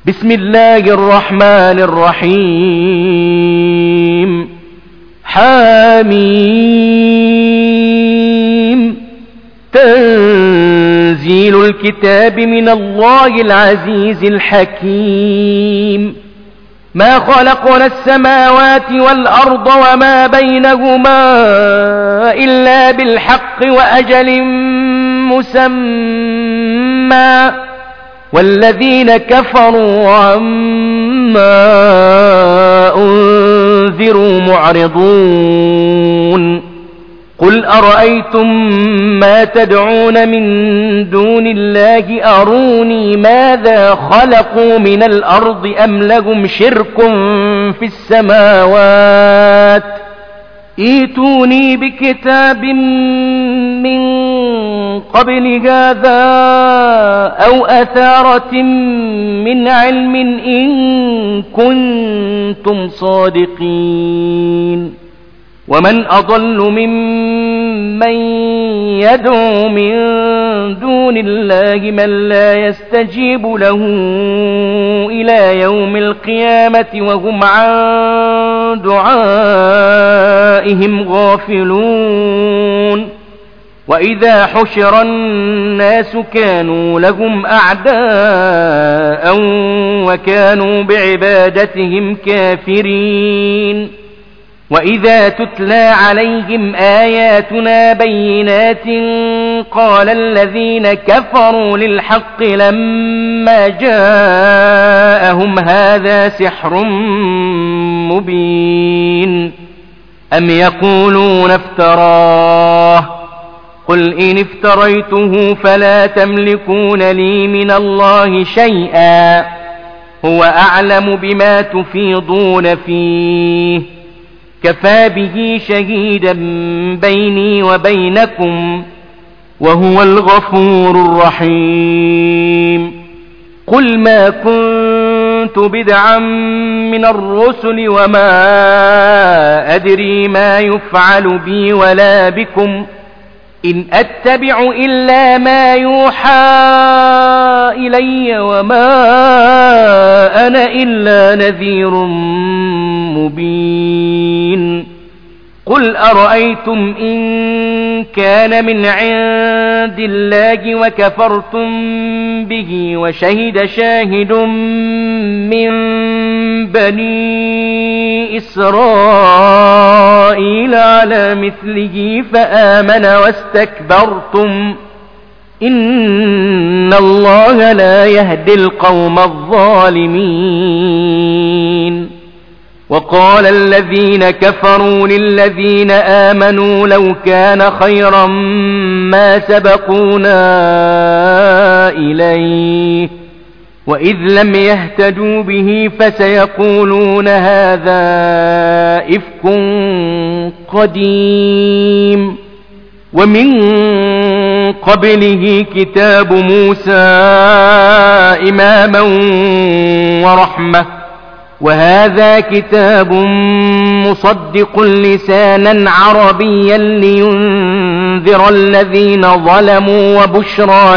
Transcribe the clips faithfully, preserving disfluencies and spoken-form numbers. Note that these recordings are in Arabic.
بسم الله الرحمن الرحيم. حميم. تنزيل الكتاب من الله العزيز الحكيم. ما خلقنا السماوات والأرض وما بينهما إلا بالحق وأجل مسمى، والذين كفروا عما أنذروا معرضون. قل أرأيتم ما تدعون من دون الله أروني ماذا خلقوا من الأرض أم لهم شرك في السماوات، ائتوني بكتاب من قبل هذا أو أثارة من علم إن كنتم صادقين. ومن أضل ممن يدعو من دون الله من لا يستجيب له إلى يوم القيامة وهم عن دعائهم غافلون. وإذا حشر الناس كانوا لهم أعداء وكانوا بعبادتهم كافرين. وإذا تتلى عليهم آياتنا بينات قال الذين كفروا للحق لما جاءهم هذا سحر مبين. أم يقولون افتراه، قل إن افتريته فلا تملكون لي من الله شيئا، هو أعلم بما تفيضون فيه، كفى به شهيدا بيني وبينكم وهو الغفور الرحيم. قل ما كنت بدعا من الرسل وما أدري ما يفعل بي ولا بكم، إن أتبع إلا ما يوحى إلي وما أنا إلا نذير مبين. قل أرأيتم إن كان من عند الله وكفرتم به وشهد شاهد من بني إسرائيل على مثله فآمن واستكبرتم، إن الله لا يهدي القوم الظالمين. وقال الذين كفروا للذين آمنوا لو كان خيرا ما سبقونا إليه، وإذ لم يهتدوا به فسيقولون هذا إفك قديم. ومن قبله كتاب موسى إماما ورحمة، وهذا كتاب مصدق لسانا عربيا لينذر الذين ظلموا وبشرى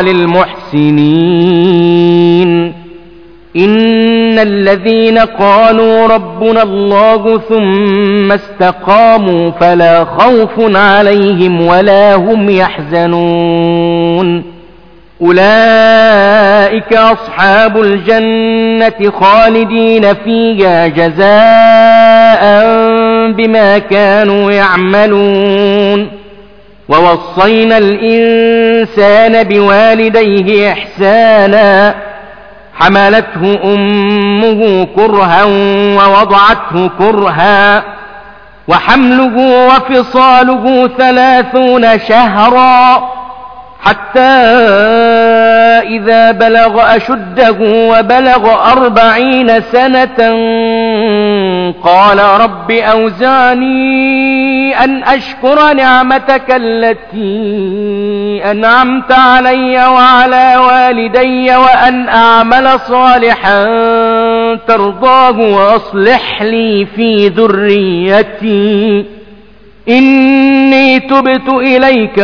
للمحسنين. إن الذين قالوا ربنا الله ثم استقاموا فلا خوف عليهم ولا هم يحزنون. أولئك أصحاب الجنة خالدين فيها جزاء بما كانوا يعملون. ووصينا الإنسان بوالديه إحسانا، حملته أمه كرها ووضعته كرها، وحمله وفصاله ثلاثون شهرا، حتى إذا بلغ أشده وبلغ أربعين سنة قال رب أوزعني أن أشكر نعمتك التي أنعمت علي وعلى والدي وأن أعمل صالحا ترضاه وأصلح لي في ذريتي إني تبت إليك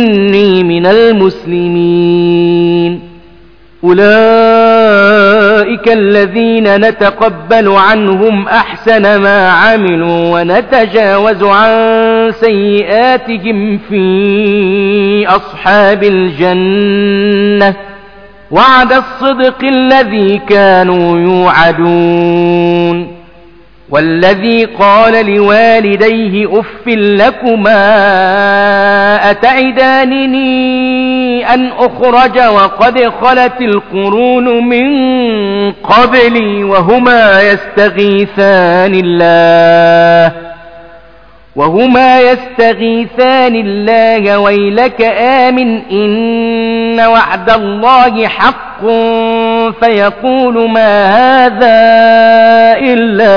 وإني من المسلمين. أولئك أولئك الذين نتقبل عنهم أحسن ما عملوا ونتجاوز عن سيئاتهم في أصحاب الجنة وعد الصدق الذي كانوا يوعدون. والذي قال لوالديه أف لكما أتعدانني أن أخرج وقد خلت القرون من قبلي وهما يستغيثان الله وهما يستغيثان الله ويلك آمن إن وعد الله حق فيقول ما هذا إلا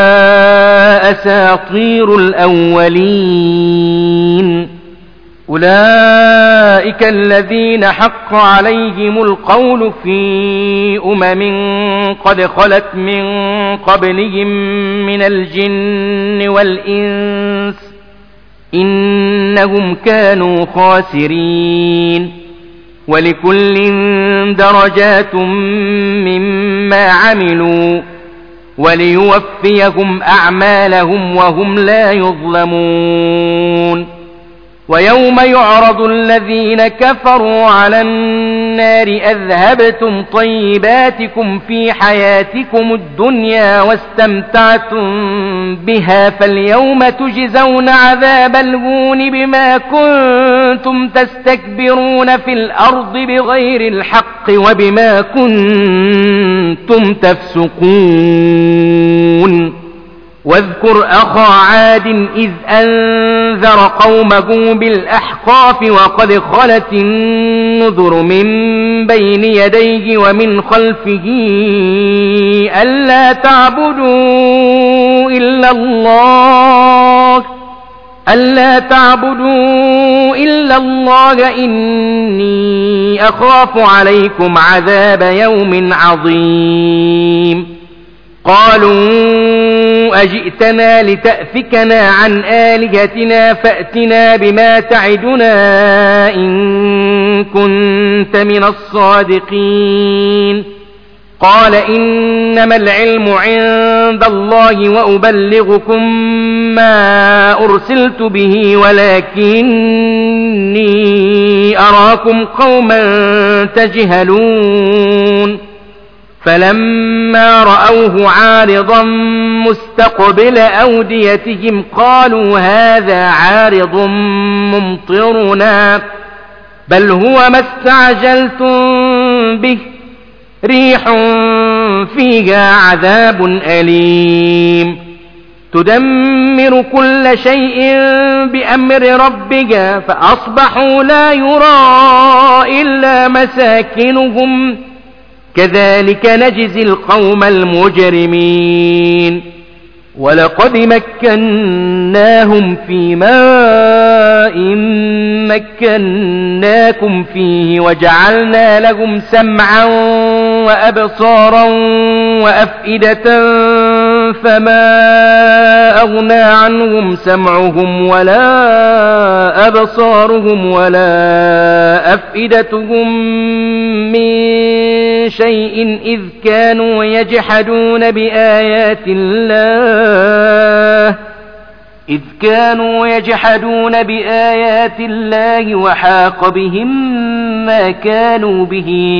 أساطير الأولين. أولئك الذين حق عليهم القول في أمم قد خلت من قبلهم من الجن والإنس إنهم كانوا خاسرين. ولكل درجات مما عملوا وليوفيهم أعمالهم وهم لا يظلمون. ويوم يعرض الذين كفروا على النار أذهبتم طيباتكم في حياتكم الدنيا واستمتعتم بها فاليوم تجزون عذاب الهون بما كنتم تستكبرون في الأرض بغير الحق وبما كنتم تفسقون. واذكر أخا عاد إذ أنذر قومه بالأحقاف وقد خلت النذر من بين يديه ومن خلفه ألا تعبدوا إلا الله ألا تعبدوا إلا الله إني أخاف عليكم عذاب يوم عظيم. قالوا أجئتنا لتأفكنا عن آلهتنا فأتنا بما تعدنا إن كنت من الصادقين. قال إنما العلم عند الله وأبلغكم ما أرسلت به ولكني أراكم قوما تجهلون. فلما رأوه عارضا مستقبل أوديتهم قالوا هذا عارض ممطرنا بل هو ما استعجلتم به ريح فيها عذاب أليم تدمر كل شيء بأمر ربها فأصبحوا لا يرى إلا مساكنهم كذلك نجزي القوم المجرمين. ولقد مكناهم في ماء مكناكم فيه وجعلنا لهم سمعا وأبصارا وأفئدة فما أغنى عنهم سمعهم ولا أبصارهم ولا أفئدتهم من شيء إذ كانوا يجحدون بآيات الله إذ كانوا يجحدون بآيات الله وحاق بهم ما كانوا به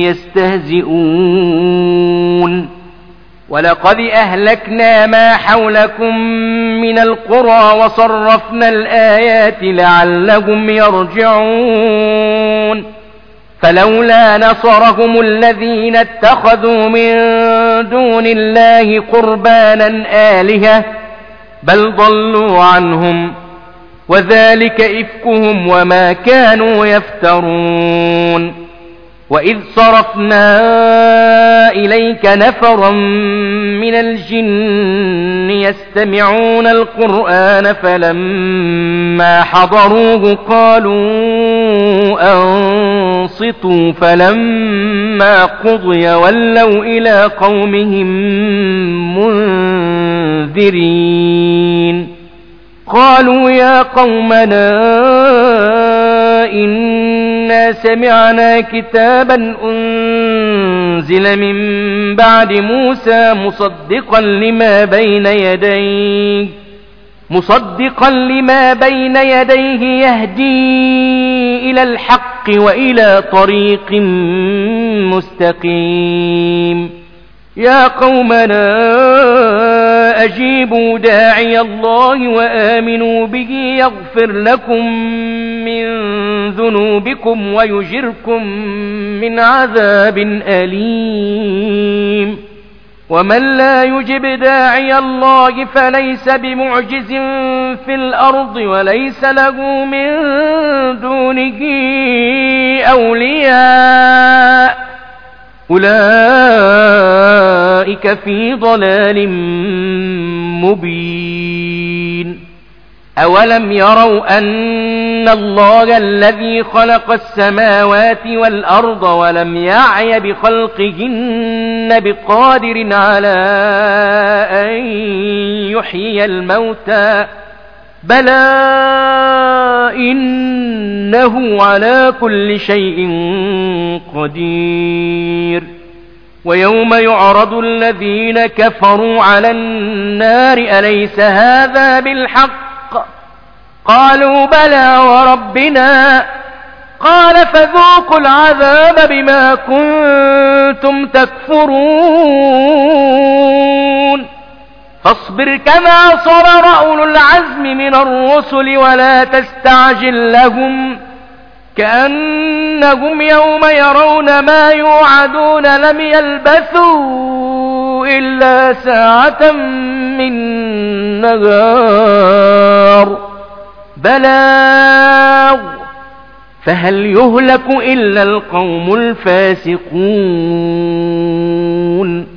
يستهزئون. ولقد أهلكنا ما حولكم من القرى وصرفنا الآيات لعلهم يرجعون. فلولا نصرهم الذين اتخذوا من دون الله قربانا آلهة بل ضلوا عنهم وذلك إفكهم وما كانوا يفترون. وإذ صرفنا إليك نفرا من الجن يستمعون القرآن فلما حضروه قالوا أنصتوا فلما قضي ولوا إلى قومهم منذرين. قالوا يا قومنا إنا سمعنا كتابا أنزل أنزل من بعد موسى مصدقا لما بين يديه مصدقا لما بين يديه يهدي إلى الحق وإلى طريق مستقيم يا قومنا أجيبوا داعي الله وآمنوا به يغفر لكم من ذنوبكم ويجركم من عذاب أليم ومن لا يجب داعي الله فليس بمعجز في الأرض وليس له من دونه أولياء أولئك في ضلال مبين أولم يروا أن الله الذي خلق السماوات والأرض ولم يعي بخلقهن بقادر على أن يحيي الموتى بلى إنه على كل شيء قدير ويوم يعرض الذين كفروا على النار أليس هذا بالحق قالوا بلى وربنا قال فذوقوا العذاب بما كنتم تكفرون فاصبر كما صبر أولو العزم من الرسل ولا تستعجل لهم كأنهم يوم يرون ما يوعدون لم يلبثوا إلا ساعة من نهار بلاغ فهل يهلك إلا القوم الفاسقون